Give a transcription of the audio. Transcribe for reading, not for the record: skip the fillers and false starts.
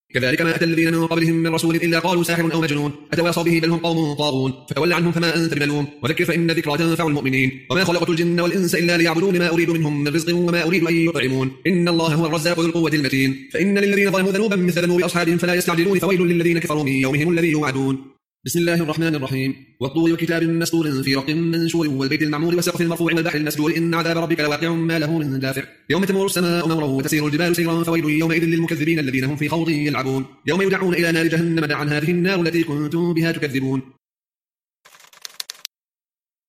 كذلك ما أتى الذين من قبلهم من رسول إلا قالوا ساحر أو مجنون أتواصوا به بل هم قوم طاغون فتول عنهم فما أنت بملوم وذكر فإن الذكرى تنفع المؤمنين وما خلقت الجن والإنس إلا ليعبدون ما أريد منهم من رزق وما أريد أن يطعمون إن الله هو الرزاق ذو القوة المتين فإن للذين ظلموا ذنوبا مثل ذنوب أصحابهم فلا يستعجلون فويل للذين كفروا من يومهم الذي يوعدون بسم الله الرحمن الرحيم والطور وكتاب مسطور في رق منشور والبيت المعمور والسقف المرفوع والبحر المسجور إن عذاب ربك لواقع ما له من دافع يوم تمر السماء مورا وتسير الجبال سيرا فويل يومئذ للمكذبين الذين هم في خوض يلعبون يوم يدعون إلى نار جهنم دعا هذه النار التي كنتم بها تكذبون